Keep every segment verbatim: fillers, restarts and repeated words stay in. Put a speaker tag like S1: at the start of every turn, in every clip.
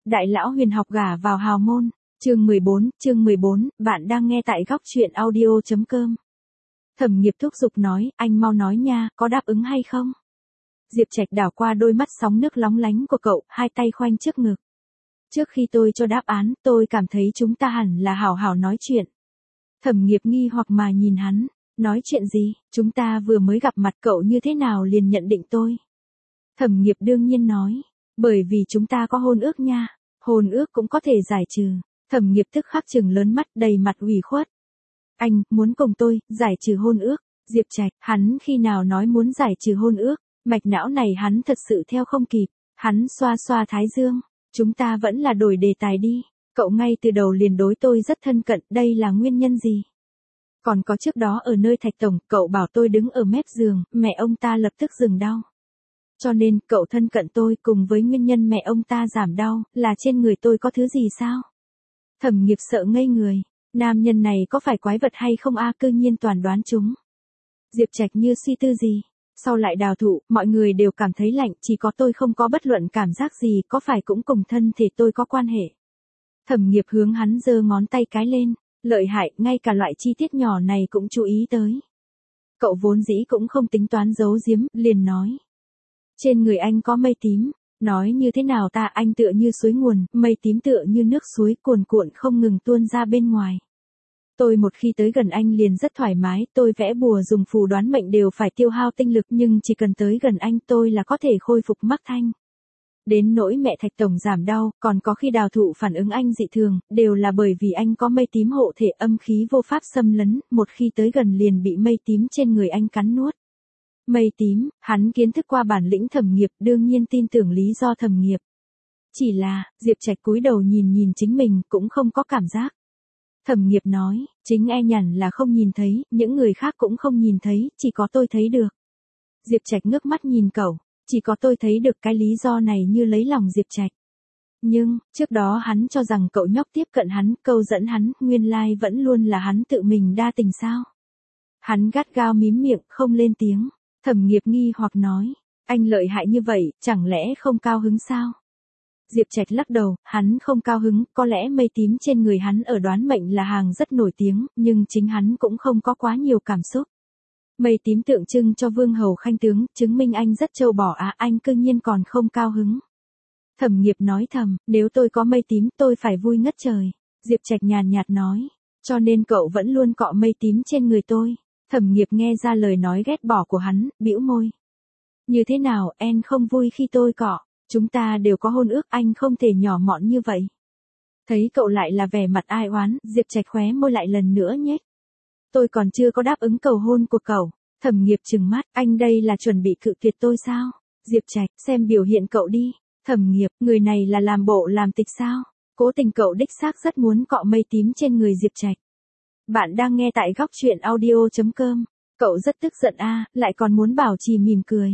S1: Đại lão huyền học gả vào hào môn, chương mười bốn, chương mười bốn, bạn đang nghe tại góc truyện audio chấm com. Thẩm Nghiệp thúc giục nói, anh mau nói nha, có đáp ứng hay không? Diệp Trạch đảo qua đôi mắt sóng nước lóng lánh của cậu, hai tay khoanh trước ngực. Trước khi tôi cho đáp án, tôi cảm thấy chúng ta hẳn là hảo hảo nói chuyện. Thẩm Nghiệp nghi hoặc mà nhìn hắn, nói chuyện gì, chúng ta vừa mới gặp mặt cậu như thế nào liền nhận định tôi. Thẩm Nghiệp đương nhiên nói, bởi vì chúng ta có hôn ước nha, hôn ước cũng có thể giải trừ. Thẩm Nghiệp tức khắc trừng lớn mắt đầy mặt ủy khuất. Anh, muốn cùng tôi, giải trừ hôn ước, Diệp Trạch, hắn khi nào nói muốn giải trừ hôn ước, mạch não này hắn thật sự theo không kịp, hắn xoa xoa thái dương, chúng ta vẫn là đổi đề tài đi, cậu ngay từ đầu liền đối tôi rất thân cận, đây là nguyên nhân gì? Còn có trước đó ở nơi Thạch Tổng, cậu bảo tôi đứng ở mép giường, mẹ ông ta lập tức dừng đau. Cho nên, cậu thân cận tôi cùng với nguyên nhân mẹ ông ta giảm đau, là trên người tôi có thứ gì sao? Thẩm Nghiệp sợ ngây người, nam nhân này có phải quái vật hay không a, cư nhiên toàn đoán chúng. Diệp Trạch như suy tư gì, sau lại đào thụ, mọi người đều cảm thấy lạnh, chỉ có tôi không có bất luận cảm giác gì, có phải cũng cùng thân thể tôi có quan hệ. Thẩm Nghiệp hướng hắn giơ ngón tay cái lên, lợi hại, ngay cả loại chi tiết nhỏ này cũng chú ý tới. Cậu vốn dĩ cũng không tính toán giấu giếm, liền nói. Trên người anh có mây tím, nói như thế nào ta, anh tựa như suối nguồn, mây tím tựa như nước suối cuồn cuộn không ngừng tuôn ra bên ngoài. Tôi một khi tới gần anh liền rất thoải mái, tôi vẽ bùa dùng phù đoán mệnh đều phải tiêu hao tinh lực nhưng chỉ cần tới gần anh tôi là có thể khôi phục mắc thanh. Đến nỗi mẹ Thạch Tổng giảm đau, còn có khi đào thụ phản ứng anh dị thường, đều là bởi vì anh có mây tím hộ thể, âm khí vô pháp xâm lấn, một khi tới gần liền bị mây tím trên người anh cắn nuốt. Mây tím, hắn kiến thức qua bản lĩnh Thẩm Nghiệp, đương nhiên tin tưởng lý do Thẩm Nghiệp. Chỉ là, Diệp Trạch cúi đầu nhìn nhìn chính mình, cũng không có cảm giác. Thẩm Nghiệp nói, chính e nhằn là không nhìn thấy, những người khác cũng không nhìn thấy, chỉ có tôi thấy được. Diệp Trạch ngước mắt nhìn cậu, chỉ có tôi thấy được, cái lý do này như lấy lòng Diệp Trạch. Nhưng, trước đó hắn cho rằng cậu nhóc tiếp cận hắn, câu dẫn hắn, nguyên lai vẫn luôn là hắn tự mình đa tình sao. Hắn gắt gao mím miệng, không lên tiếng. Thẩm Nghiệp nghi hoặc nói, anh lợi hại như vậy, chẳng lẽ không cao hứng sao? Diệp Trạch lắc đầu, hắn không cao hứng, có lẽ mây tím trên người hắn ở đoán mệnh là hàng rất nổi tiếng, nhưng chính hắn cũng không có quá nhiều cảm xúc. Mây tím tượng trưng cho vương hầu khanh tướng, chứng minh anh rất trâu bò à, anh cư nhiên còn không cao hứng. Thẩm Nghiệp nói thầm, nếu tôi có mây tím tôi phải vui ngất trời. Diệp Trạch nhàn nhạt nói, cho nên cậu vẫn luôn cọ mây tím trên người tôi. Thẩm Nghiệp nghe ra lời nói ghét bỏ của hắn, bĩu môi. Như thế nào, em không vui khi tôi cọ, chúng ta đều có hôn ước, anh không thể nhỏ mọn như vậy. Thấy cậu lại là vẻ mặt ai oán, Diệp Trạch khóe môi lại lần nữa nhếch. Tôi còn chưa có đáp ứng cầu hôn của cậu. Thẩm Nghiệp trừng mắt, anh đây là chuẩn bị cự tuyệt tôi sao? Diệp Trạch, xem biểu hiện cậu đi. Thẩm Nghiệp, người này là làm bộ làm tịch sao? Cố tình cậu đích xác rất muốn cọ mây tím trên người Diệp Trạch. Bạn đang nghe tại góc truyện audio chấm com. Cậu rất tức giận a, lại còn muốn bảo trì mỉm cười.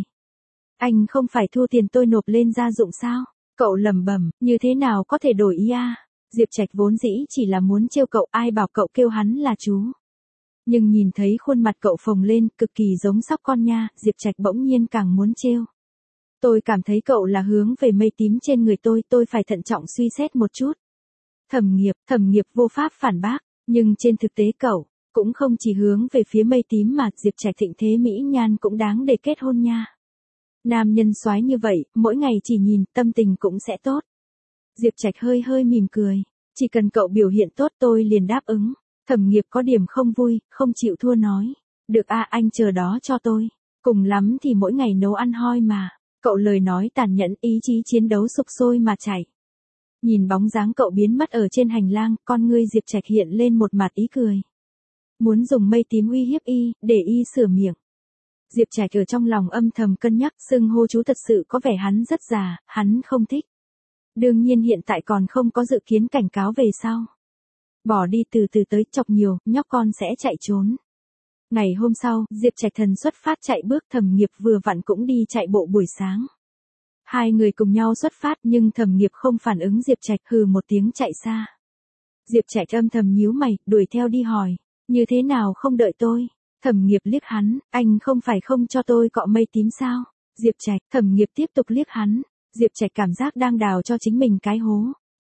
S1: Anh không phải thu tiền tôi nộp lên gia dụng sao? Cậu lẩm bẩm, như thế nào có thể đổi ý a? Diệp Trạch vốn dĩ chỉ là muốn trêu cậu, ai bảo cậu kêu hắn là chú. Nhưng nhìn thấy khuôn mặt cậu phồng lên, cực kỳ giống sóc con nha, Diệp Trạch bỗng nhiên càng muốn trêu. Tôi cảm thấy cậu là hướng về mây tím trên người tôi, tôi phải thận trọng suy xét một chút. Thẩm Nghiệp, Thẩm Nghiệp vô pháp phản bác. Nhưng trên thực tế cậu, cũng không chỉ hướng về phía mây tím mà, Diệp Trạch thịnh thế mỹ nhan cũng đáng để kết hôn nha. Nam nhân soái như vậy, mỗi ngày chỉ nhìn, tâm tình cũng sẽ tốt. Diệp Trạch hơi hơi mỉm cười, chỉ cần cậu biểu hiện tốt tôi liền đáp ứng. Thẩm Nghiệp có điểm không vui, không chịu thua nói. Được a, anh chờ đó cho tôi. Cùng lắm thì mỗi ngày nấu ăn hoi mà. Cậu lời nói tàn nhẫn, ý chí chiến đấu sục sôi mà chảy. Nhìn bóng dáng cậu biến mất ở trên hành lang, con ngươi Diệp Trạch hiện lên một mặt ý cười. Muốn dùng mây tím uy hiếp y, để y sửa miệng. Diệp Trạch ở trong lòng âm thầm cân nhắc, xưng hô chú thật sự có vẻ hắn rất già, hắn không thích. Đương nhiên hiện tại còn không có dự kiến cảnh cáo về sau. Bỏ đi từ từ tới, chọc nhiều, nhóc con sẽ chạy trốn. Ngày hôm sau, Diệp Trạch thần xuất phát chạy bước, Thẩm Nghiệp vừa vặn cũng đi chạy bộ buổi sáng. Hai người cùng nhau xuất phát nhưng Thẩm Nghiệp không phản ứng Diệp Trạch, hừ một tiếng chạy xa. Diệp Trạch âm thầm nhíu mày, đuổi theo đi hỏi, như thế nào không đợi tôi? Thẩm Nghiệp liếc hắn, anh không phải không cho tôi cọ mây tím sao? Diệp Trạch, Thẩm Nghiệp tiếp tục liếc hắn, Diệp Trạch cảm giác đang đào cho chính mình cái hố.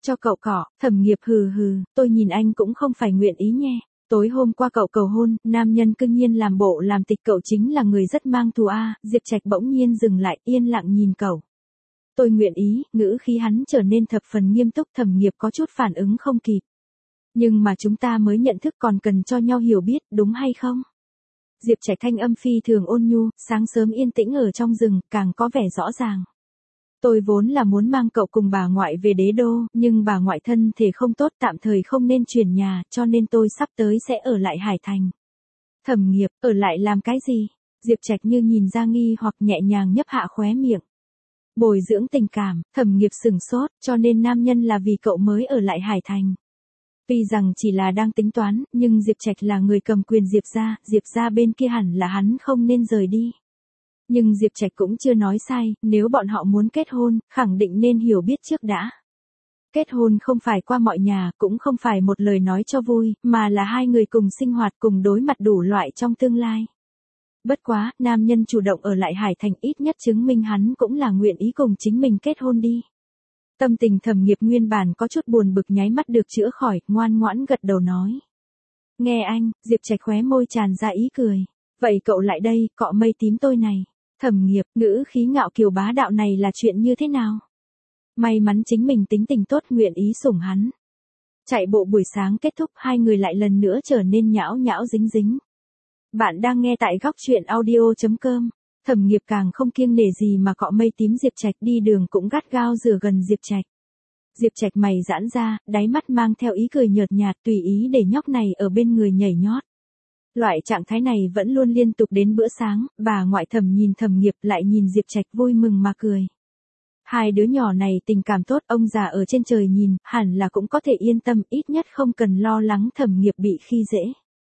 S1: Cho cậu cọ, Thẩm Nghiệp hừ hừ, tôi nhìn anh cũng không phải nguyện ý nhé. Tối hôm qua cậu cầu hôn, nam nhân cương nhiên làm bộ làm tịch cậu chính là người rất mang thù a. À. Diệp Trạch bỗng nhiên dừng lại, yên lặng nhìn cậu. Tôi nguyện ý, ngữ khí hắn trở nên thập phần nghiêm túc. Thẩm Nghiệp có chút phản ứng không kịp. Nhưng mà chúng ta mới nhận thức còn cần cho nhau hiểu biết, đúng hay không? Diệp Trạch thanh âm phi thường ôn nhu, sáng sớm yên tĩnh ở trong rừng, càng có vẻ rõ ràng. Tôi vốn là muốn mang cậu cùng bà ngoại về đế đô, nhưng bà ngoại thân thể không tốt, tạm thời không nên chuyển nhà, cho nên tôi sắp tới sẽ ở lại Hải Thành. Thẩm Nghiệp, ở lại làm cái gì? Diệp Trạch như nhìn ra nghi hoặc nhẹ nhàng nhấp hạ khóe miệng. Bồi dưỡng tình cảm. Thẩm Nghiệp sừng sốt, cho nên nam nhân là vì cậu mới ở lại Hải Thành. Tuy rằng chỉ là đang tính toán, nhưng Diệp Trạch là người cầm quyền Diệp gia, Diệp gia bên kia hẳn là hắn không nên rời đi. Nhưng Diệp Trạch cũng chưa nói sai, nếu bọn họ muốn kết hôn, khẳng định nên hiểu biết trước đã. Kết hôn không phải qua mọi nhà, cũng không phải một lời nói cho vui, mà là hai người cùng sinh hoạt cùng đối mặt đủ loại trong tương lai. Bất quá, nam nhân chủ động ở lại Hải Thành ít nhất chứng minh hắn cũng là nguyện ý cùng chính mình kết hôn đi. Tâm tình Thẩm Nghiệp nguyên bản có chút buồn bực nháy mắt được chữa khỏi, ngoan ngoãn gật đầu nói. Nghe anh, Diệp Trạch khóe môi tràn ra ý cười. Vậy cậu lại đây, cọ mây tím tôi này. Thẩm Nghiệp, ngữ khí ngạo kiều bá đạo này là chuyện như thế nào? May mắn chính mình tính tình tốt nguyện ý sủng hắn. Chạy bộ buổi sáng kết thúc, hai người lại lần nữa trở nên nhão nhão dính dính. Bạn đang nghe tại góc truyện audio chấm com. Thẩm Nghiệp càng không kiêng nể gì mà cọ mây tím Diệp Trạch, đi đường cũng gắt gao rửa gần Diệp Trạch. Diệp Trạch mày giãn ra, đáy mắt mang theo ý cười nhợt nhạt, tùy ý để nhóc này ở bên người nhảy nhót. Loại trạng thái này vẫn luôn liên tục đến bữa sáng, bà ngoại Thẩm nhìn Thẩm Nghiệp lại nhìn Diệp Trạch vui mừng mà cười. Hai đứa nhỏ này tình cảm tốt, ông già ở trên trời nhìn, hẳn là cũng có thể yên tâm, ít nhất không cần lo lắng Thẩm Nghiệp bị khi dễ.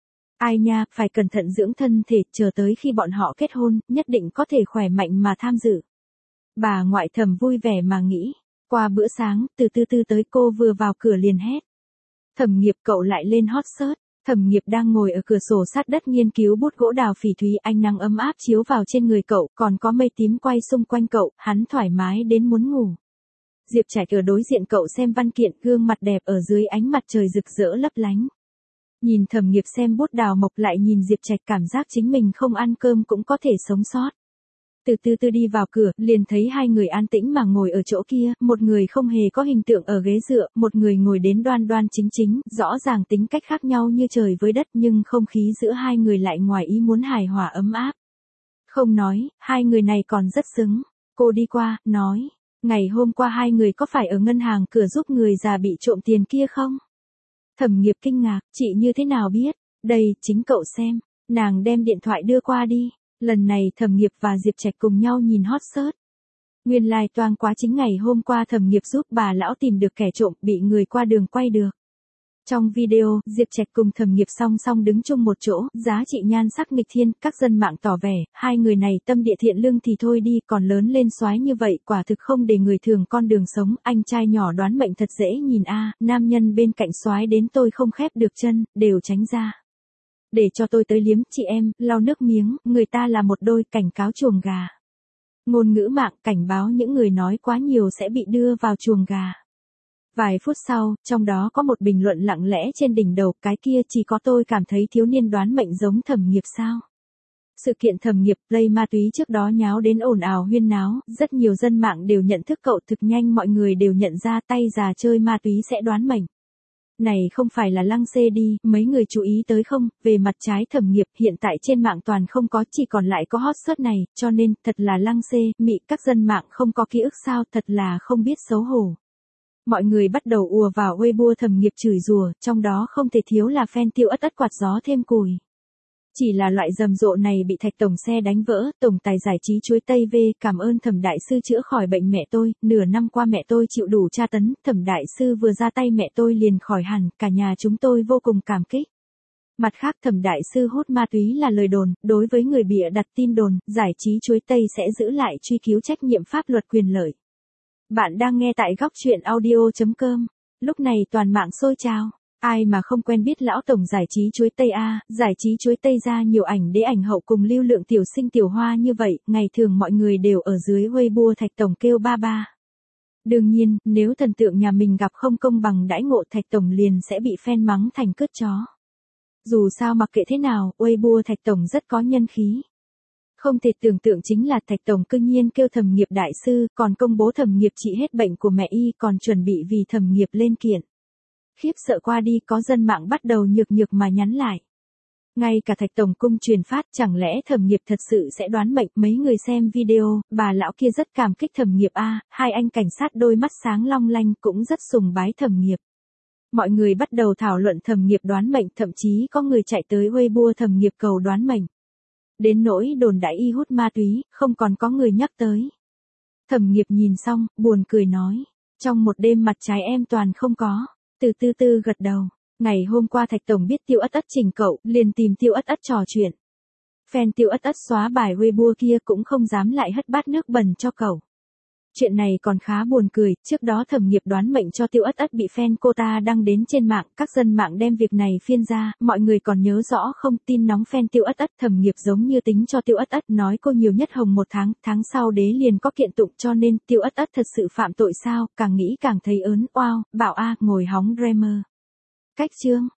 S1: Ai nha, phải cẩn thận dưỡng thân thể, chờ tới khi bọn họ kết hôn, nhất định có thể khỏe mạnh mà tham dự. Bà ngoại Thẩm vui vẻ mà nghĩ, qua bữa sáng, từ từ từ tới cô vừa vào cửa liền hét. Thẩm Nghiệp, cậu lại lên hot search. Thẩm Nghiệp đang ngồi ở cửa sổ sát đất nghiên cứu bút gỗ đào phỉ thúy, ánh nắng ấm áp chiếu vào trên người cậu, còn có mây tím quay xung quanh cậu, hắn thoải mái đến muốn ngủ. Diệp Trạch ở đối diện cậu xem văn kiện, gương mặt đẹp ở dưới ánh mặt trời rực rỡ lấp lánh. Nhìn Thẩm Nghiệp xem bút đào mộc lại nhìn Diệp Trạch, cảm giác chính mình không ăn cơm cũng có thể sống sót. Từ từ từ đi vào cửa, liền thấy hai người an tĩnh mà ngồi ở chỗ kia, một người không hề có hình tượng ở ghế dựa, một người ngồi đến đoan đoan chính chính, rõ ràng tính cách khác nhau như trời với đất, nhưng không khí giữa hai người lại ngoài ý muốn hài hòa ấm áp. Không nói, hai người này còn rất xứng. Cô đi qua, nói, ngày hôm qua hai người có phải ở ngân hàng cửa giúp người già bị trộm tiền kia không? Thẩm Nghiệp kinh ngạc, chị như thế nào biết? Đây, chính cậu xem. Nàng đem điện thoại đưa qua đi. Lần này Thẩm Nghiệp và Diệp Trạch cùng nhau nhìn hot search. Nguyên lai like toang quá, chính ngày hôm qua Thẩm Nghiệp giúp bà lão tìm được kẻ trộm, bị người qua đường quay được. Trong video, Diệp Trạch cùng Thẩm Nghiệp song song đứng chung một chỗ, giá trị nhan sắc nghịch thiên, các dân mạng tỏ vẻ, hai người này tâm địa thiện lương thì thôi đi, còn lớn lên soái như vậy, quả thực không để người thường con đường sống, anh trai nhỏ đoán mệnh thật dễ nhìn a, nam nhân bên cạnh soái đến tôi không khép được chân, đều tránh ra. Để cho tôi tới liếm, chị em, lau nước miếng, người ta là một đôi, cảnh cáo chuồng gà. Ngôn ngữ mạng cảnh báo những người nói quá nhiều sẽ bị đưa vào chuồng gà. Vài phút sau, trong đó có một bình luận lặng lẽ trên đỉnh đầu, cái kia chỉ có tôi cảm thấy thiếu niên đoán mệnh giống Thẩm Nghiệp sao. Sự kiện Thẩm Nghiệp play ma túy trước đó nháo đến ồn ào huyên náo, rất nhiều dân mạng đều nhận thức cậu, thực nhanh mọi người đều nhận ra tay già chơi ma túy sẽ đoán mệnh. Này không phải là lăng xê đi, mấy người chú ý tới không, về mặt trái Thẩm Nghiệp hiện tại trên mạng toàn không có, chỉ còn lại có hot search này, cho nên, thật là lăng xê, mị, các dân mạng không có ký ức sao, thật là không biết xấu hổ. Mọi người bắt đầu ùa vào Weibo Thẩm Nghiệp chửi rủa, trong đó không thể thiếu là fan tiêu ất ất quạt gió thêm cùi. Chỉ là loại rầm rộ này bị Thạch tổng xe đánh vỡ, tổng tài giải trí chuối tây V, cảm ơn Thẩm đại sư chữa khỏi bệnh mẹ tôi, nửa năm qua mẹ tôi chịu đủ tra tấn, Thẩm đại sư vừa ra tay mẹ tôi liền khỏi hẳn, cả nhà chúng tôi vô cùng cảm kích. Mặt khác Thẩm đại sư hút ma túy là lời đồn, đối với người bịa đặt tin đồn, giải trí chuối tây sẽ giữ lại truy cứu trách nhiệm pháp luật quyền lợi. Bạn đang nghe tại góc truyện audio chấm com. Lúc này toàn mạng sôi trào. Ai mà không quen biết lão tổng giải trí chuối tây a, giải trí chuối tây ra nhiều ảnh đế ảnh hậu cùng lưu lượng tiểu sinh tiểu hoa như vậy, ngày thường mọi người đều ở dưới Weibo Thạch tổng kêu ba ba. Đương nhiên, nếu thần tượng nhà mình gặp không công bằng đãi ngộ Thạch Tổng liền sẽ bị fan mắng thành cứt chó. Dù sao mặc kệ thế nào, Weibo Thạch Tổng rất có nhân khí. Không thể tưởng tượng chính là Thạch Tổng cư nhiên kêu Thẩm Nghiệp đại sư, còn công bố Thẩm Nghiệp trị hết bệnh của mẹ y, còn chuẩn bị vì Thẩm Nghiệp lên kiện. Khiếp sợ qua đi, có dân mạng bắt đầu nhược nhược mà nhắn lại. Ngay cả Thạch Tổng cung truyền phát, chẳng lẽ Thẩm Nghiệp thật sự sẽ đoán mệnh? Mấy người xem video, bà lão kia rất cảm kích Thẩm Nghiệp a, hai anh cảnh sát đôi mắt sáng long lanh cũng rất sùng bái Thẩm Nghiệp. Mọi người bắt đầu thảo luận Thẩm Nghiệp đoán mệnh, thậm chí có người chạy tới Weibo Thẩm Nghiệp cầu đoán mệnh. Đến nỗi đồn đại y hút ma túy, không còn có người nhắc tới. Thẩm Nghiệp nhìn xong, buồn cười nói, trong một đêm mặt trái em toàn không có. Từ từ từ gật đầu. Ngày hôm qua Thạch Tổng biết Tiêu Ất Ất chỉnh cậu, liền tìm Tiêu Ất Ất trò chuyện. Fan Tiêu Ất Ất xóa bài Weibo kia cũng không dám lại hất bát nước bẩn cho cậu. Chuyện này còn khá buồn cười, trước đó Thẩm Nghiệp đoán mệnh cho Tiêu Ất Ất bị fan cô ta đăng đến trên mạng, các dân mạng đem việc này phiên ra, mọi người còn nhớ rõ không? Tin nóng fan Tiêu Ất Ất, Thẩm Nghiệp giống như tính cho Tiêu Ất Ất, nói cô nhiều nhất hồng một tháng, tháng sau đế liền có kiện tụng, cho nên Tiêu Ất Ất thật sự phạm tội sao? Càng nghĩ càng thấy ớn, oao, bảo a, ngồi hóng dreamer. Cách chương